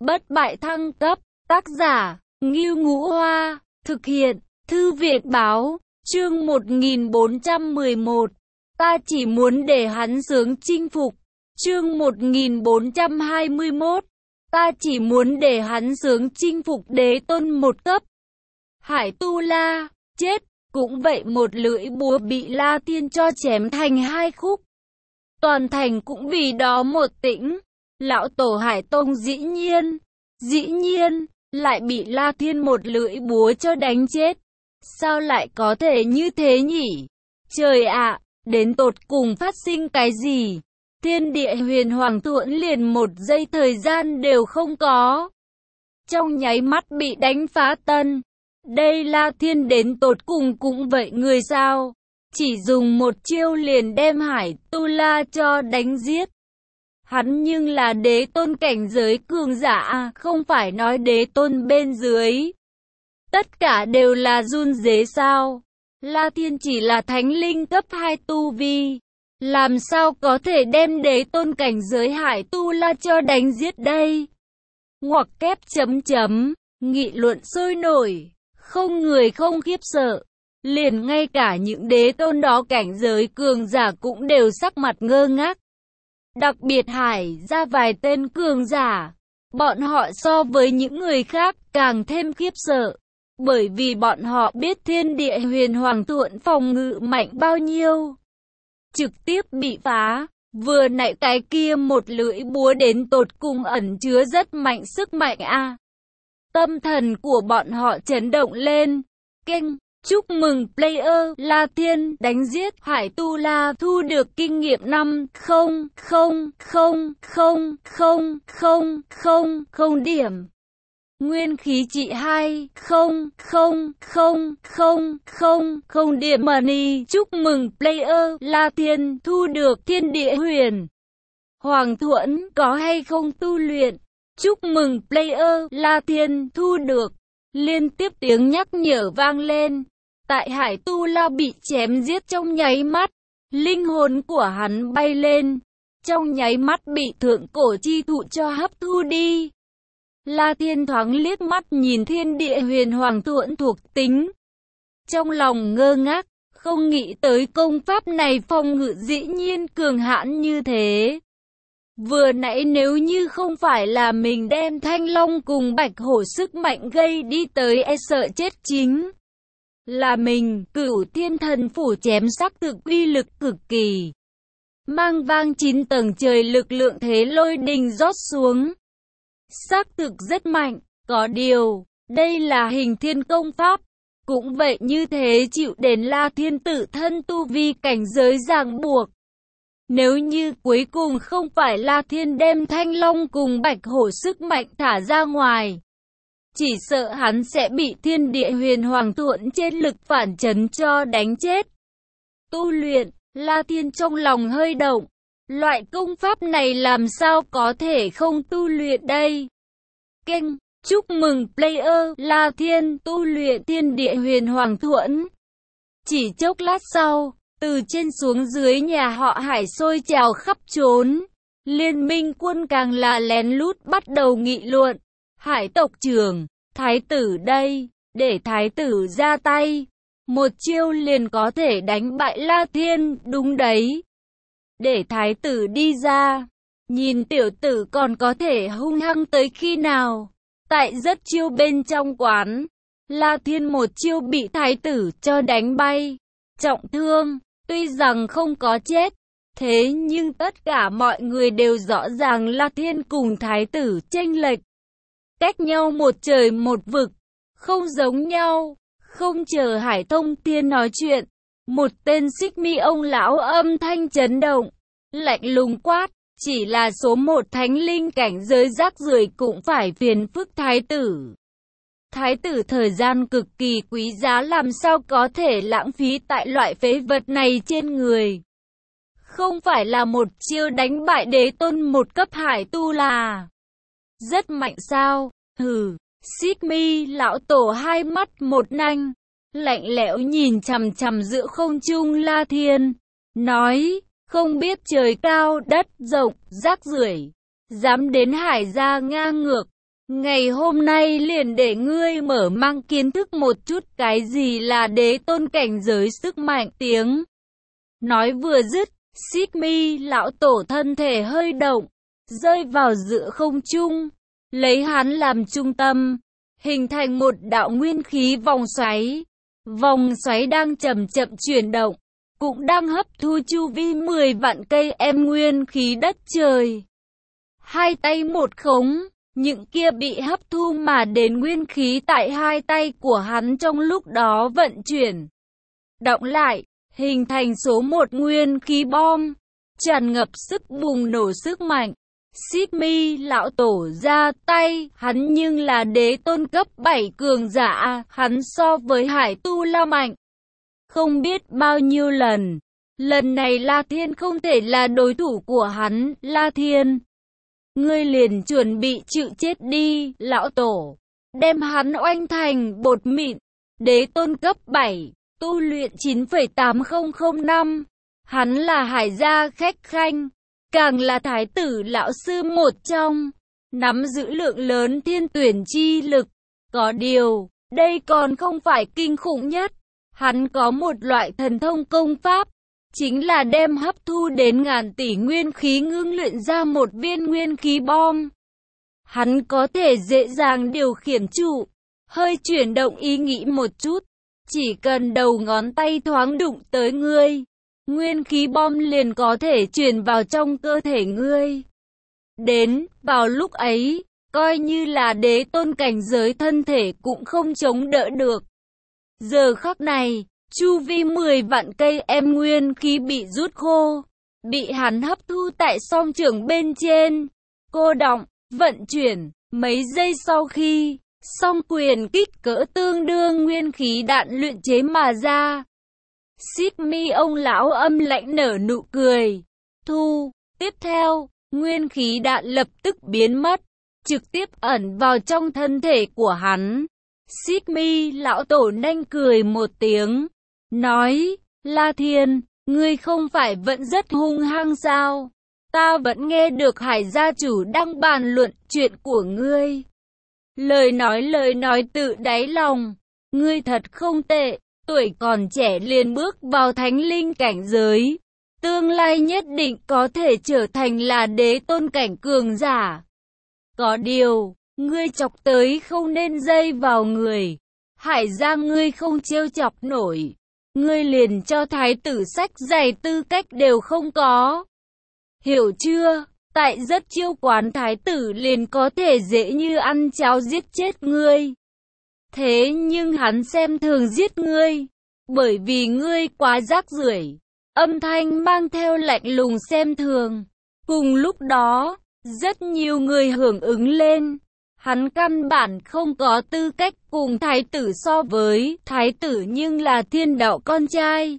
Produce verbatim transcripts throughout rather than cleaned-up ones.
Bất bại thăng cấp, tác giả, Ngưu Ngũ Hoa, thực hiện, Thư viện Báo, chương một nghìn bốn trăm mười một, ta chỉ muốn để hắn sướng chinh phục, chương một nghìn bốn trăm hai mươi mốt, ta chỉ muốn để hắn sướng chinh phục đế tôn một cấp. Hải Tu La, chết, cũng vậy một lưỡi búa bị La Thiên cho chém thành hai khúc. Toàn thành cũng vì đó một tĩnh. Lão tổ Hải Tông dĩ nhiên, dĩ nhiên, lại bị La Thiên một lưỡi búa cho đánh chết. Sao lại có thể như thế nhỉ? Trời ạ, đến tột cùng phát sinh cái gì? Thiên địa huyền hoàng thuẫn liền một giây thời gian đều không có. Trong nháy mắt bị đánh phá tân. Đây La Thiên đến tột cùng cũng vậy người sao? Chỉ dùng một chiêu liền đem Hải Tu La cho đánh giết. Hắn nhưng là đế tôn cảnh giới cường giả, không phải nói đế tôn bên dưới. Tất cả đều là run rế sao? La Thiên chỉ là thánh linh cấp hai tu vi. Làm sao có thể đem đế tôn cảnh giới Hải Tu La cho đánh giết đây? Ngoặc kép chấm chấm, nghị luận sôi nổi, không người không khiếp sợ. Liền ngay cả những đế tôn đó cảnh giới cường giả cũng đều sắc mặt ngơ ngác. Đặc biệt Hải ra vài tên cường giả, bọn họ so với những người khác càng thêm khiếp sợ. Bởi vì bọn họ biết thiên địa huyền hoàng thuẫn phòng ngự mạnh bao nhiêu. Trực tiếp bị phá, vừa nãy cái kia một lưỡi búa đến tột cùng ẩn chứa rất mạnh sức mạnh a. Tâm thần của bọn họ chấn động lên. Keng, chúc mừng player La Thiên đánh giết Hải Tu La thu được kinh nghiệm năm không không không không không không không không điểm. Nguyên khí trị hai không không không không không không điểm money. Chúc mừng player La Thiên thu được thiên địa huyền hoàng thuẫn có hay không tu luyện. Chúc mừng player La Thiên thu được. Liên tiếp tiếng nhắc nhở vang lên. Tại Hải Tu La bị chém giết trong nháy mắt, linh hồn của hắn bay lên, trong nháy mắt bị thượng cổ chi thụ cho hấp thu đi. La Thiên thoáng liếc mắt nhìn thiên địa huyền hoàng thuẫn thuộc tính. Trong lòng ngơ ngác, không nghĩ tới công pháp này phòng ngự dĩ nhiên cường hãn như thế. Vừa nãy nếu như không phải là mình đem Thanh Long cùng Bạch Hổ sức mạnh gây đi tới e sợ chết chính. Là mình, Cửu Thiên Thần Phủ chém sắc thực uy lực cực kỳ. Mang vang chín tầng trời lực lượng thế lôi đình rót xuống. Sắc thực rất mạnh, có điều, đây là hình thiên công pháp. Cũng vậy như thế chịu đến La Thiên tự thân tu vi cảnh giới ràng buộc. Nếu như cuối cùng không phải La Thiên đem Thanh Long cùng Bạch Hổ sức mạnh thả ra ngoài, chỉ sợ hắn sẽ bị thiên địa huyền hoàng thuẫn trên lực phản chấn cho đánh chết. Tu luyện, La Thiên trong lòng hơi động. Loại công pháp này làm sao có thể không tu luyện đây? Keng, chúc mừng player La Thiên tu luyện thiên địa huyền hoàng thuẫn. Chỉ chốc lát sau, từ trên xuống dưới nhà họ Hải sôi trào khắp trốn. Liên minh quân càng là lén lút bắt đầu nghị luận. Hải tộc trưởng, thái tử đây, để thái tử ra tay. Một chiêu liền có thể đánh bại La Thiên, đúng đấy. Để thái tử đi ra. Nhìn tiểu tử còn có thể hung hăng tới khi nào. Tại rất chiêu bên trong quán, La Thiên một chiêu bị thái tử cho đánh bay. Trọng thương, tuy rằng không có chết. Thế nhưng tất cả mọi người đều rõ ràng La Thiên cùng thái tử chênh lệch. Cách nhau một trời một vực, không giống nhau. Không chờ Hải Thông Tiên nói chuyện, một tên xích mi ông lão âm thanh chấn động, lạnh lùng quát, chỉ là số một thánh linh cảnh giới rác rưởi cũng phải phiền phức thái tử. Thái tử thời gian cực kỳ quý giá làm sao có thể lãng phí tại loại phế vật này trên người. Không phải là một chiêu đánh bại đế tôn một cấp Hải Tu La. Rất mạnh sao? Hừ. Xích mi lão tổ hai mắt một nanh, lạnh lẽo nhìn chằm chằm giữa không trung La Thiên, nói, không biết trời cao đất rộng, rác rưởi, dám đến Hải gia ngang ngược, Ngày hôm nay liền để ngươi mở mang kiến thức một chút cái gì là đế tôn cảnh giới sức mạnh. Tiếng nói vừa dứt, Xích Mi lão tổ thân thể hơi động, rơi vào giữa không trung, lấy hắn làm trung tâm, hình thành một đạo nguyên khí vòng xoáy. Vòng xoáy đang chậm chậm chuyển động, cũng đang hấp thu chu vi mười vạn cây em nguyên khí đất trời. Hai tay một khống, những kia bị hấp thu mà đến nguyên khí tại hai tay của hắn trong lúc đó vận chuyển, động lại, hình thành số một nguyên khí bom, tràn ngập sức bùng nổ sức mạnh. Xích Mi lão tổ ra tay, hắn nhưng là đế tôn cấp bảy cường giả, hắn so với Hải Tu La mạnh không biết bao nhiêu lần. Lần này La Thiên không thể là đối thủ của hắn. La Thiên, ngươi liền chuẩn bị chịu chết đi, lão tổ. Đem hắn oanh thành bột mịn. Đế tôn cấp bảy, tu luyện chín phẩy tám không không năm. Hắn là Hải gia khách khanh, càng là thái tử lão sư một trong, nắm giữ lượng lớn thiên tuyển chi lực. Có điều, đây còn không phải kinh khủng nhất. Hắn có một loại thần thông công pháp, chính là đem hấp thu đến ngàn tỷ nguyên khí ngưng luyện ra một viên nguyên khí bom. Hắn có thể dễ dàng điều khiển trụ, hơi chuyển động ý nghĩ một chút, chỉ cần đầu ngón tay thoáng đụng tới ngươi, nguyên khí bom liền có thể truyền vào trong cơ thể ngươi. Đến vào lúc ấy, coi như là đế tôn cảnh giới thân thể cũng không chống đỡ được. Giờ khắc này, chu vi mười vạn cây em nguyên khí bị rút khô, bị hắn hấp thu tại song trường bên trên. Cô động, vận chuyển, mấy giây sau khi, song quyền kích cỡ tương đương nguyên khí đạn luyện chế mà ra. Xích Mi ông lão âm lãnh nở nụ cười. Thu, tiếp theo, nguyên khí đạn lập tức biến mất, trực tiếp ẩn vào trong thân thể của hắn. Xích Mi lão tổ nhanh cười một tiếng, nói, La Thiên, ngươi không phải vẫn rất hung hăng sao? Ta vẫn nghe được Hải gia chủ đang bàn luận chuyện của ngươi. Lời nói lời nói tự đáy lòng, ngươi thật không tệ, tuổi còn trẻ liền bước vào thánh linh cảnh giới. Tương lai nhất định có thể trở thành là đế tôn cảnh cường giả. Có điều, ngươi chọc tới không nên dây vào người. Hải gia ngươi không trêu chọc nổi. Ngươi liền cho thái tử sách giày tư cách đều không có. Hiểu chưa? Tại rất chiêu quán thái tử liền có thể dễ như ăn cháo giết chết ngươi. Thế nhưng hắn xem thường giết ngươi, bởi vì ngươi quá rác rưởi. Âm thanh mang theo lạnh lùng xem thường. Cùng lúc đó, rất nhiều người hưởng ứng lên. Hắn căn bản không có tư cách cùng thái tử so với. Thái tử nhưng là thiên đạo con trai.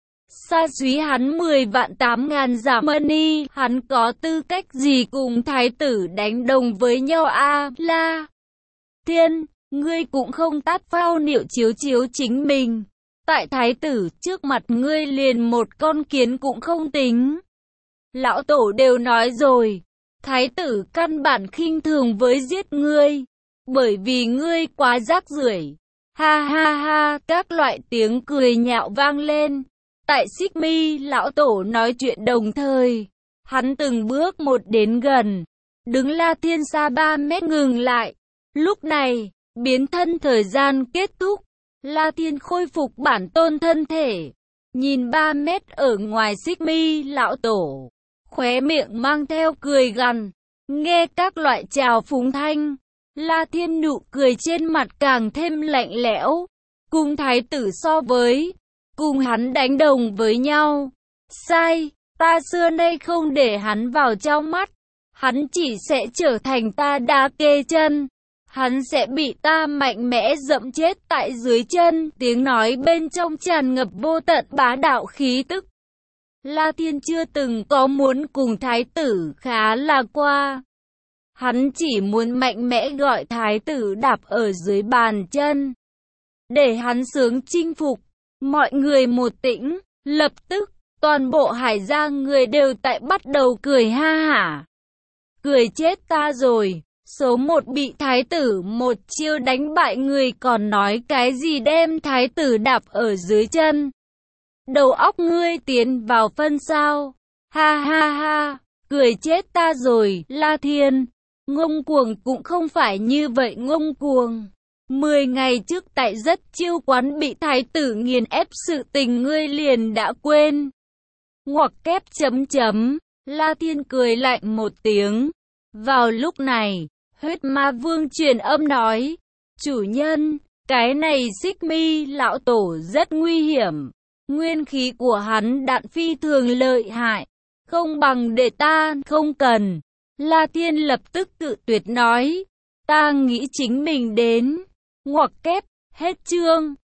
Sa suý hắn mười vạn tám ngàn giả money. Hắn có tư cách gì cùng thái tử đánh đồng với nhau a? La Thiên, ngươi cũng không tát phao niệu chiếu chiếu chính mình. Tại thái tử trước mặt ngươi liền một con kiến cũng không tính. Lão tổ đều nói rồi, thái tử căn bản khinh thường với giết ngươi, bởi vì ngươi quá rác rưởi. Ha ha ha, các loại tiếng cười nhạo vang lên. Tại Xích Mi lão tổ nói chuyện đồng thời, hắn từng bước một đến gần, đứng La Thiên xa ba mét ngừng lại. Lúc này, biến thân thời gian kết thúc. La Thiên khôi phục bản tôn thân thể, nhìn ba mét ở ngoài Xích Mi lão tổ, khóe miệng mang theo cười gằn, nghe các loại trào phúng thanh, La Thiên nụ cười trên mặt càng thêm lạnh lẽo. Cùng thái tử so với, cùng hắn đánh đồng với nhau, sai, ta xưa nay không để hắn vào trong mắt, hắn chỉ sẽ trở thành ta đá kê chân. Hắn sẽ bị ta mạnh mẽ dẫm chết tại dưới chân. Tiếng nói bên trong tràn ngập vô tận bá đạo khí tức. La Thiên chưa từng có muốn cùng thái tử khá là qua. Hắn chỉ muốn mạnh mẽ gọi thái tử đạp ở dưới bàn chân, để hắn sướng chinh phục. Mọi người một tĩnh, lập tức, toàn bộ Hải gia người đều tại bắt đầu cười ha hả. Cười chết ta rồi. Số một bị thái tử một chiêu đánh bại, người còn nói cái gì đem thái tử đạp ở dưới chân. Đầu óc ngươi tiến vào phân sao? Ha ha ha, cười chết ta rồi. La Thiên, ngông cuồng cũng không phải như vậy ngông cuồng. Mười ngày trước tại rất chiêu quán bị thái tử nghiền ép sự tình ngươi liền đã quên. Ngoặc kép chấm chấm, La Thiên cười lạnh một tiếng. Vào lúc này, huyết ma vương truyền âm nói, chủ nhân, cái này xích mi lão tổ rất nguy hiểm. Nguyên khí của hắn đạn phi thường lợi hại, không bằng để ta, không cần. La Thiên lập tức cự tuyệt nói, ta nghĩ chính mình đến. Ngoặc kép, hết chương.